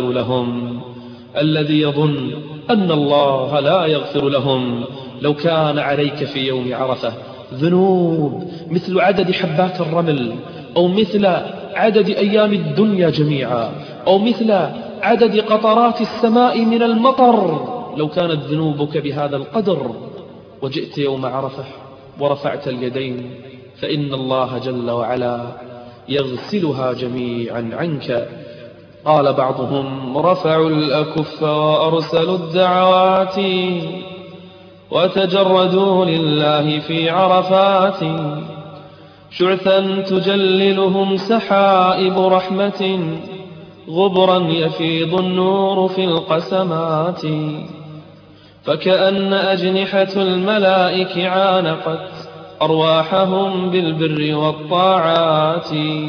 يغفر لهم لو كان عليك في يوم عرفة ذنوب مثل عدد حبات الرمل أو مثل عدد أيام الدنيا جميعا أو مثل عدد قطرات السماء من المطر، لو كانت ذنوبك بهذا القدر وجئت يوم عرفة ورفعت اليدين فإن الله جل وعلا يغسلها جميعا عنك. قال بعضهم رفعوا الأكف وأرسلوا الدعوات وتجردوا لله في عرفات، شعثا تجللهم سحائب رحمة غبرا يفيض النور في القسمات، فكأن أجنحة الملائك عانقت أرواحهم بالبر والطاعات.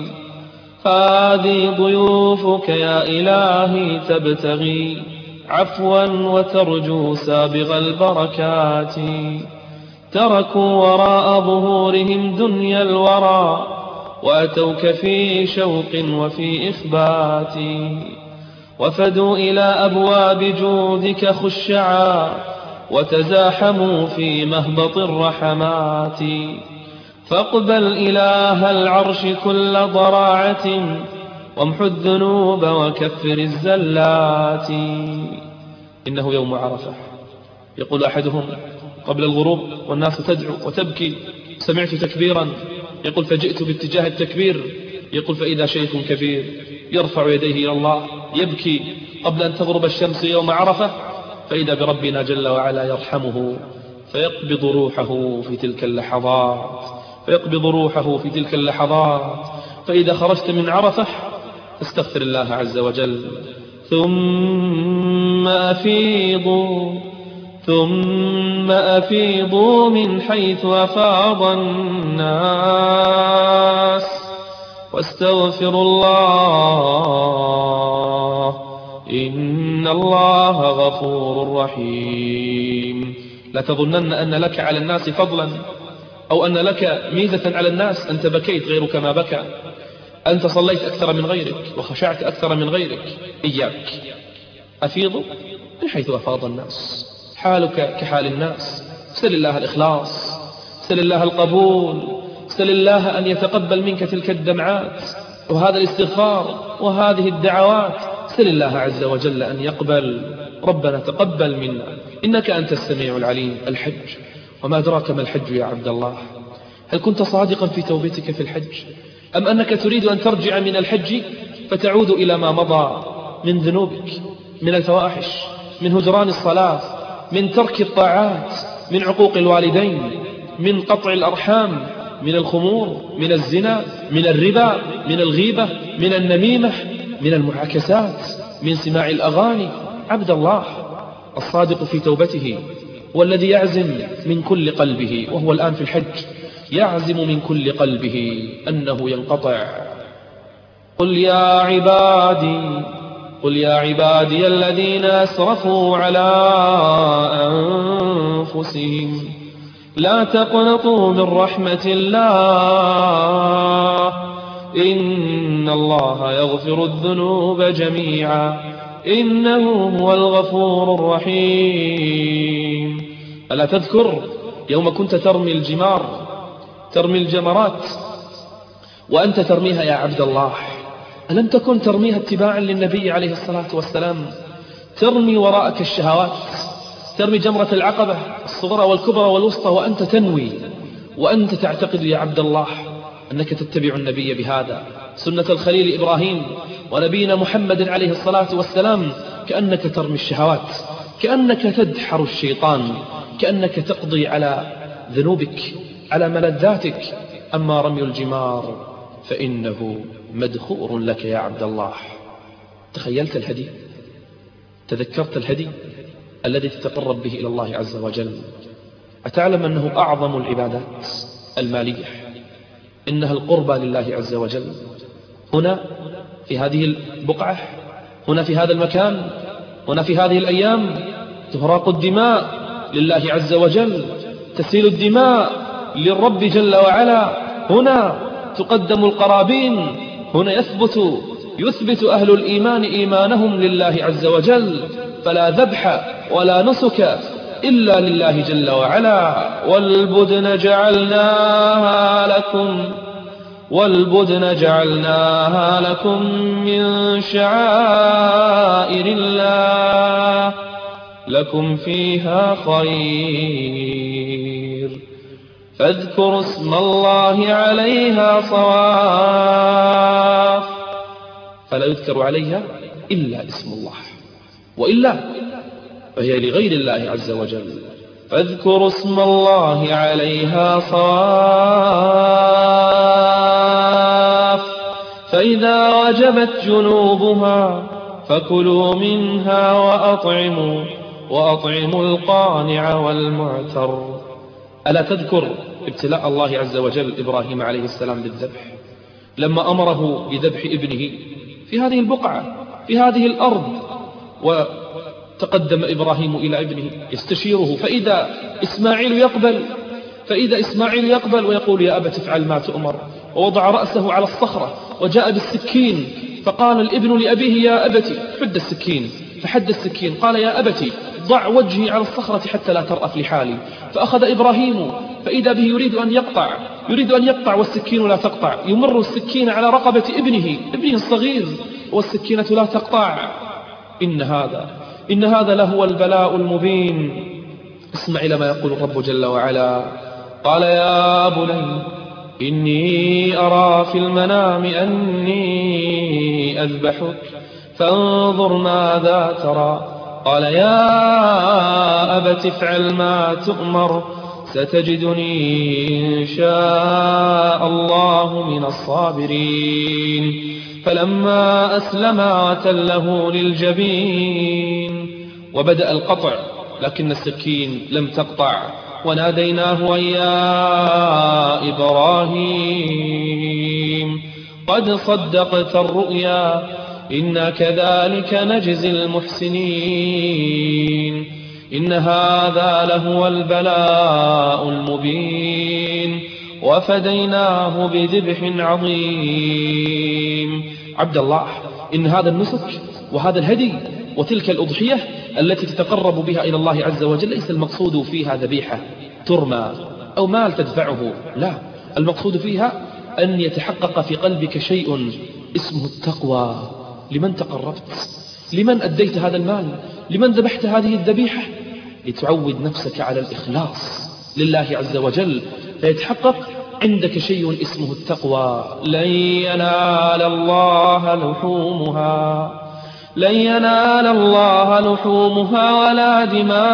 هذه ضيوفك يا إلهي تبتغي عفوا وترجو سابغ البركات، تركوا وراء ظهورهم دنيا الورى وأتوك في شوق وفي إخبات، وفدوا إلى أبواب جودك خشعا وتزاحموا في مهبط الرحمات، فاقبل إله العرش كل ضراعة وامحو الذنوب وكفر الزلات. إنه يوم عرفة، يقول أحدهم قبل الغروب والناس تدعو وتبكي سمعت تكبيرا، يقول فجئت باتجاه التكبير، يقول فإذا شيخ كبير يرفع يديه إلى الله يبكي قبل أن تغرب الشمس يوم عرفة، فإذا بربنا جل وعلا يرحمه فيقبض روحه في تلك اللحظات، فإذا خرجت من عرفة فاستغفر الله عز وجل ثم أفيضوا من حيث أفاض الناس واستغفروا الله إن الله غفور رحيم. لا تظنن أن لك على الناس فضلا أو أن لك ميزة على الناس، أنت بكيت غيرك ما بكى، أنت صليت أكثر من غيرك وخشعت أكثر من غيرك. إياك أفيضوا من حيث أفاض الناس، حالك كحال الناس. سل الله الإخلاص، سل الله القبول، سل الله أن يتقبل منك تلك الدمعات وهذا الاستغفار وهذه الدعوات. سل الله عز وجل أن يقبل. ربنا تقبل منا إنك أنت السميع العليم. الحج، وما أدراك ما الحج يا عبد الله؟ هل كنت صادقا في توبتك في الحج أم أنك تريد أن ترجع من الحج فتعود إلى ما مضى من ذنوبك، من الفواحش، من هجران الصلاة، من ترك الطاعات، من عقوق الوالدين، من قطع الأرحام، من الخمور، من الزنا، من الربا، من الغيبة، من النميمة، من المعاكسات، من سماع الأغاني؟ عبد الله الصادق في توبته والذي يعزم من كل قلبه، وهو الآن في الحج يعزم من كل قلبه أنه ينقطع. قل يا عبادي الذين أسرفوا على أنفسهم لا تقنطوا من رحمة الله إن الله يغفر الذنوب جميعا إنه هو الغفور الرحيم. ألا تذكر يوم كنت ترمي الجمرات وأنت ترميها يا عبد الله ألم تكن ترميها اتباعا للنبي عليه الصلاة والسلام؟ ترمي وراءك الشهوات، ترمي جمرة العقبة الصغرى والكبرى والوسطى وأنت تنوي وأنت تعتقد يا عبد الله أنك تتبع النبي بهذا، سنة الخليل إبراهيم ونبينا محمد عليه الصلاة والسلام. كأنك ترمي الشهوات، كأنك تدحر الشيطان، كأنك تقضي على ذنوبك، على ملذاتك. أما رمي الجمار فإنه مدخور لك يا عبد الله. تخيلت الهدي؟ تذكرت الهدي الذي تتقرب به إلى الله عز وجل؟ أتعلم أنه أعظم العبادات المالية، إنها القربى لله عز وجل. هنا في هذه البقعة، هنا في هذا المكان، هنا في هذه الأيام تهراق الدماء لله عز وجل، تسيل الدماء للرب جل وعلا. هنا تقدم القرابين، هنا يثبت أهل الإيمان إيمانهم لله عز وجل. فلا ذبح ولا نسك إلا لله جل وعلا. والبدن جعلناها لكم من شعائر الله لكم فيها خير فاذكروا اسم الله عليها صواف. فلا يذكر عليها إلا اسم الله، وإلا فهي لغير الله عز وجل. فاذكروا اسم الله عليها صواف فإذا وجبت جنوبها فكلوا منها وأطعموا القانع والمعتر. ألا تذكر ابتلاء الله عز وجل إبراهيم عليه السلام بالذبح، لما أمره بذبح ابنه في هذه البقعة في هذه الأرض، وتقدم إبراهيم إلى ابنه يستشيره، فإذا إسماعيل يقبل ويقول يا أبت افعل ما تؤمر، ووضع رأسه على الصخرة وجاء بالسكين، فقال الابن لأبيه يا أبت حد السكين، فحد السكين، قال يا أبت ضع وجهي على الصخرة حتى لا ترأف لحالي. فأخذ إبراهيم فإذا به يريد أن يقطع والسكين لا تقطع، يمر السكين على رقبة ابنه الصغير والسكينة لا تقطع. إن هذا لهو البلاء المبين. اسمع إلى ما يقول الرب جل وعلا. قال يا بني إني أرى في المنام أني أذبحك فانظر ماذا ترى. قال يا أبت افعل ما تؤمر ستجدني إن شاء الله من الصابرين. فلما أسلما وتله للجبين وبدأ القطع لكن السكين لم تقطع، وناديناه يا إبراهيم قد صدقت الرؤيا إنا كذلك نجزي المحسنين. إن هذا لهو البلاء المبين وفديناه بذبح عظيم. عبد الله، إن هذا النسك وهذا الهدي وتلك الأضحية التي تتقرب بها إلى الله عز وجل ليس المقصود فيها ذبيحة ترمى أو مال تدفعه، لا، المقصود فيها أن يتحقق في قلبك شيء اسمه التقوى. لمن تقربت؟ لمن أديت هذا المال؟ لمن ذبحت هذه الذبيحة؟ لتعود نفسك على الإخلاص لله عز وجل، فيتحقق عندك شيء اسمه التقوى. لن ينال الله لحومها ولا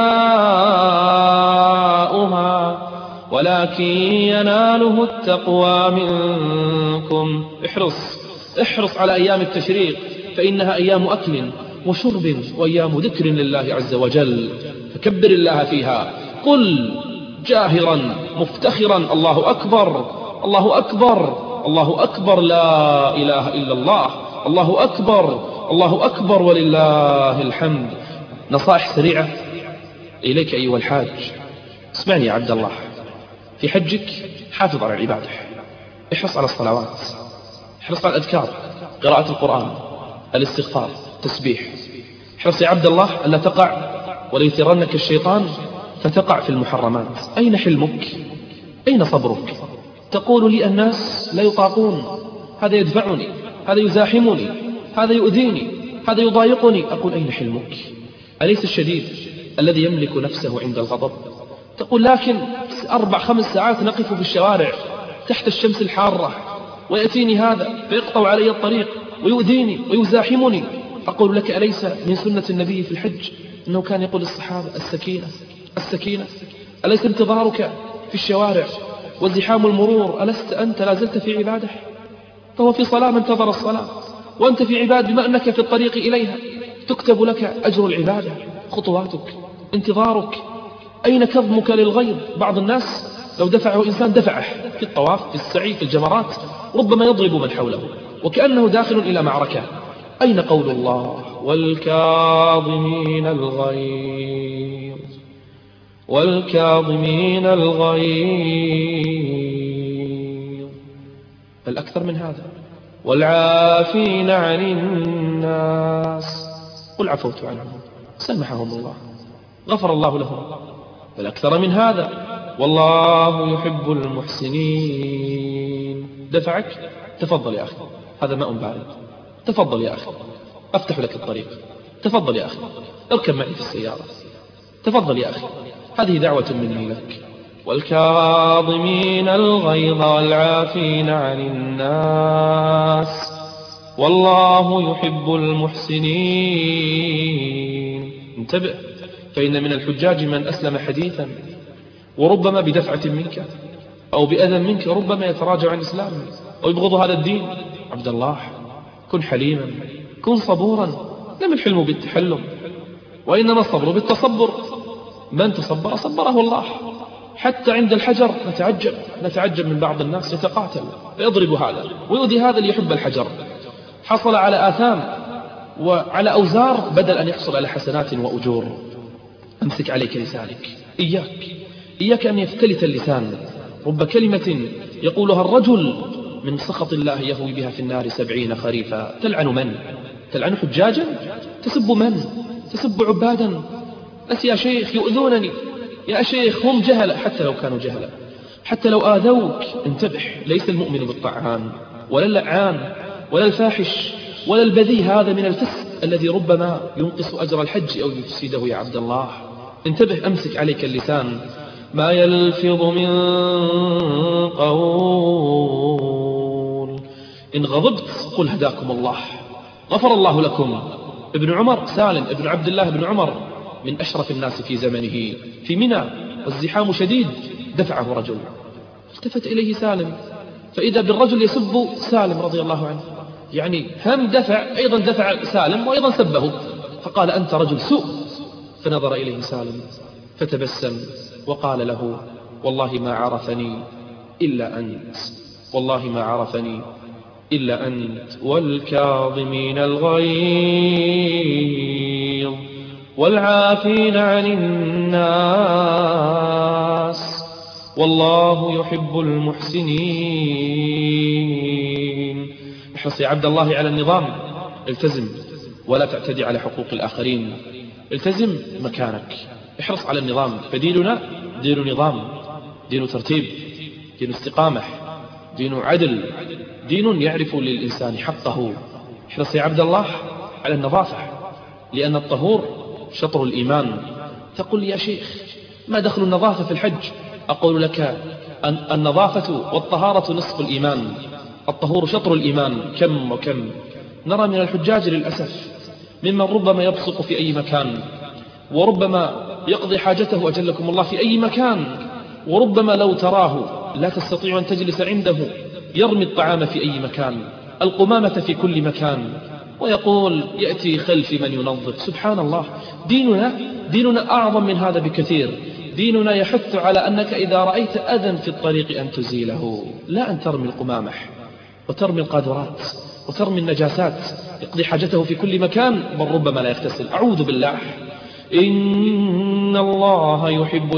دماؤها ولكن يناله التقوى منكم. احرص على أيام التشريق، فإنها أيام أكل وشرب وأيام ذكر لله عز وجل، فكبر الله فيها. قل جاهرا مفتخرا الله أكبر الله أكبر الله أكبر لا إله إلا الله الله أكبر الله أكبر ولله الحمد. نصائح سريعة إليك أيها الحاج. اسمعني يا عبد الله، في حجك حافظ على العبادة، احرص على الصلوات، احرص على الأذكار، قراءة القرآن، الاستغفار، التسبيح. احرص يا عبد الله ألا تقع وليثرنك الشيطان فتقع في المحرمات. أين حلمك؟ أين صبرك؟ تقول لي الناس لا يطاقون، هذا هذا يزاحمني، هذا يؤذيني، هذا يضايقني. أقول أين حلمك؟ أليس الشديد الذي يملك نفسه عند الغضب؟ تقول لكن 4-5 ساعات نقف في الشوارع تحت الشمس الحارة ويأتيني هذا فيقطع علي الطريق ويؤذيني ويزاحمني. أقول لك أليس من سنة النبي في الحج أنه كان يقول الصحابة السكينة السكينة؟ أليس انتظارك في الشوارع وزحام المرور ألست أنت لازلت في عبادة؟ فهو في صلاة ما انتظر الصلاة وأنت في عبادة، بما أنك في الطريق إليها تكتب لك أجر العبادة، خطواتك، انتظارك. أين كظمك للغيظ؟ بعض الناس لو دفعه إنسان دفعه في الطواف، في السعي، في الجمرات، ربما يضرب من حوله وكأنه داخل إلى معركة. أين قول الله والكاظمين الغيظ والكاظمين الغيظ؟ بل أكثر من هذا، والعافين عن الناس. قل عفوت عنهم سمحهم الله غفر الله لهم. بل أكثر من هذا، والله يحب المحسنين. دفعك؟ تفضل يا أخي، هذا ماء بارد، تفضل يا أخي أفتح لك الطريق، تفضل يا أخي اركب معي في السيارة، تفضل يا أخي، هذه دعوة مني لك. والكاظمين الغيظ والعافين عن الناس والله يحب المحسنين. انتبه، فإن من الحجاج من أسلم حديثا وربما بدفعة منك أو بأذى منك ربما يتراجع عن إسلامه ويبغض هذا الدين. عبد الله، كن حليما، كن صبورا. لم الحلم بالتحلم، وإنما الصبر بالتصبر. من تصبر صبره الله. حتى عند الحجر نتعجب من بعض الناس يتقاتل فيضرب هذا ويؤذي هذا ليحب الحجر، حصل على آثام وعلى أوزار بدل أن يحصل على حسنات وأجور. أمسك عليك لسانك، إياك أن يفتلت اللسان. رب كلمة يقولها الرجل من سخط الله يهوي بها في النار 70 خريفا. تلعن من؟ تلعن حجاجا؟ تسب من؟ تسب عبادا؟ بس يا شيخ يؤذونني، يا شيخ هم جهلة، حتى لو كانوا جهلة، حتى لو آذوك انتبه. ليس المؤمن بالطعان ولا اللعان ولا الفاحش ولا البذيء، هذا من الفسق الذي ربما ينقص أجر الحج أو يفسده. يا عبد الله انتبه، أمسك عليك اللسان. ما يلفظ من قول إن غضبت قل هداكم الله غفر الله لكم. ابن عمر سالم ابن عبد الله بن عمر من أشرف الناس في زمنه في منى والزحام شديد، دفعه رجل، التفت إليه سالم فإذا بالرجل يسب سالم رضي الله عنه، يعني هم دفع أيضا دفع سالم وأيضا سبه، فقال أنت رجل سوء. فنظر إليه سالم فتبسم وقال له والله ما عرفني إلا أنت، والله ما عرفني إلا أنت. والكاظمين الغيظ والعافين عن الناس والله يحب المحسنين. احرص يا عبد الله على النظام، التزم ولا تعتدي على حقوق الآخرين، التزم مكانك، احرص على النظام. فديننا دين نظام، دين ترتيب، دين استقامة، دين عدل، دين يعرف للإنسان حقه. احرص يا عبد الله على النظافة، لأن الطهور شطر الإيمان. تقول يا شيخ ما دخل النظافة في الحج؟ أقول لك النظافة والطهارة نصف الإيمان، الطهور شطر الإيمان. كم وكم نرى من الحجاج للأسف ممن ربما يبصق في أي مكان، وربما يقضي حاجته أجلكم الله في أي مكان، وربما لو تراه لا تستطيع أن تجلس عنده يرمي الطعام في أي مكان، القمامة في كل مكان، ويقول يأتي خلف من ينظف. سبحان الله، ديننا أعظم من هذا بكثير. ديننا يحث على أنك إذا رأيت أذى في الطريق أن تزيله، لا أن ترمي القمامح وترمي القاذورات وترمي النجاسات. يقضي حاجته في كل مكان، بل ربما لا يغتسل. أعوذ بالله. إن الله يحب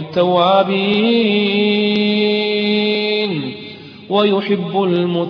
التوابين ويحب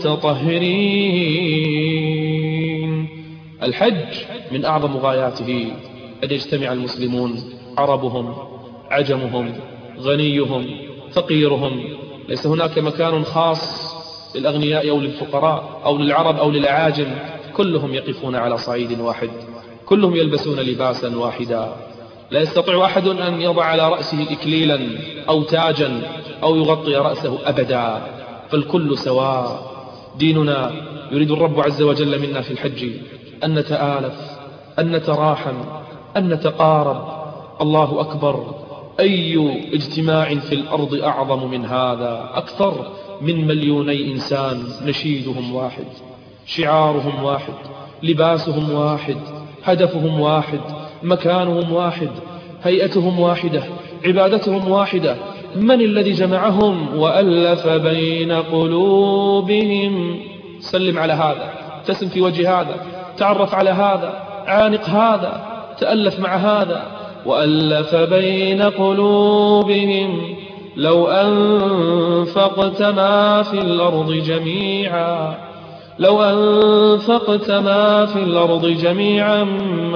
المتطهرين. الحج من أعظم غاياته أن يجتمع المسلمون، عربهم عجمهم غنيهم فقيرهم. ليس هناك مكان خاص للأغنياء أو للفقراء أو للعرب أو للأعاجم، كلهم يقفون على صعيد واحد، كلهم يلبسون لباسا واحدا، لا يستطيع أحد أن يضع على رأسه إكليلا أو تاجا أو يغطي رأسه أبدا، فالكل سواء. ديننا يريد الرب عز وجل منا في الحج أن نتآلف، أن نتراحم، أن نتقارب. الله أكبر، أي اجتماع في الأرض أعظم من هذا؟ أكثر من 2,000,000 إنسان نشيدهم واحد، شعارهم واحد، لباسهم واحد، هدفهم واحد، مكانهم واحد، هيئتهم واحدة، عبادتهم واحدة. من الذي جمعهم؟ وألف بين قلوبهم. سلم على هذا، ابتسم في وجه هذا، تعرف على هذا، عانق هذا، تألف مع هذا. وألف بين قلوبهم لو أنفقت ما في الأرض جميعا، لو أنفقت ما في الأرض جميعا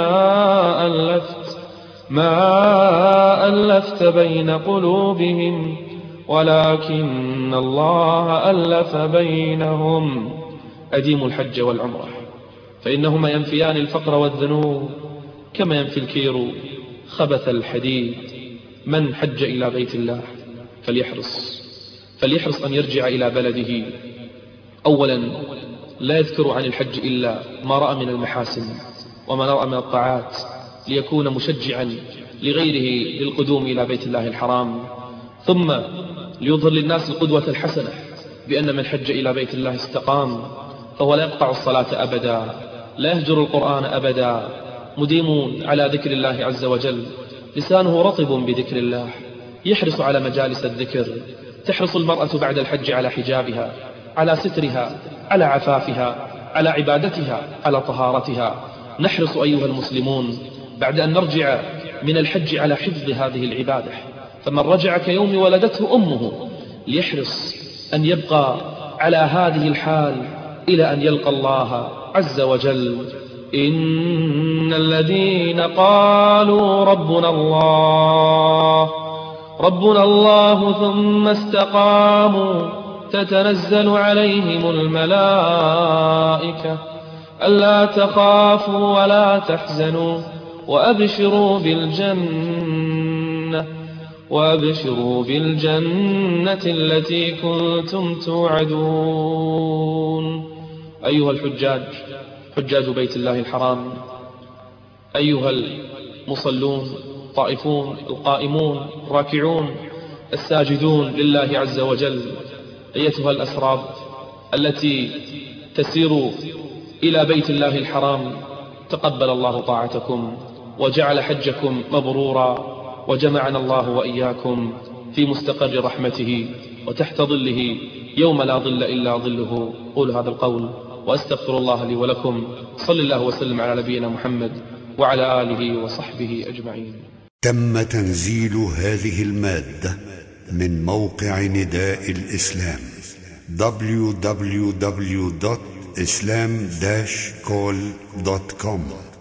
ما ألفت بين قلوبهم ولكن الله ألف بينهم. أديموا الحج والعمرة فإنهما ينفيان الفقر والذنوب كما ينفي الكير خبث الحديد. من حج إلى بيت الله فليحرص أن يرجع إلى بلده. أولا، لا يذكر عن الحج إلا ما رأى من المحاسن وما رأى من الطاعات، ليكون مشجعا لغيره للقدوم إلى بيت الله الحرام. ثم ليظهر للناس القدوة الحسنة بأن من حج إلى بيت الله استقام، فهو لا يقطع الصلاة أبدا، لا يهجر القرآن أبدا، مديم على ذكر الله عز وجل، لسانه رطب بذكر الله، يحرص على مجالس الذكر. تحرص المرأة بعد الحج على حجابها، على سترها، على عفافها، على عبادتها، على طهارتها. نحرص أيها المسلمون بعد أن نرجع من الحج على حفظ هذه العبادة، فمن رجع كيوم ولدته أمه ليحرص أن يبقى على هذه الحال إلى أن يلقى الله عز وجل. إن الذين قالوا ربنا الله ثم استقاموا تتنزل عليهم الملائكة ألا تخافوا ولا تحزنوا وأبشروا بالجنة التي كنتم توعدون. أيها الحجاج، حجاج بيت الله الحرام، أيها المصلون، الطائفون، القائمون، الراكعون، الساجدون لله عز وجل، أيتها الأسراب التي تسير إلى بيت الله الحرام، تقبل الله طاعتكم وجعل حجكم مبرورا، وجمعنا الله وإياكم في مستقر رحمته وتحت ظله يوم لا ظل إلا ظله. قول هذا القول وأستغفر الله لي ولكم. صلى الله وسلم على نبينا محمد وعلى آله وصحبه أجمعين. تم تنزيل هذه المادة من موقع نداء الإسلام www.islam-call.com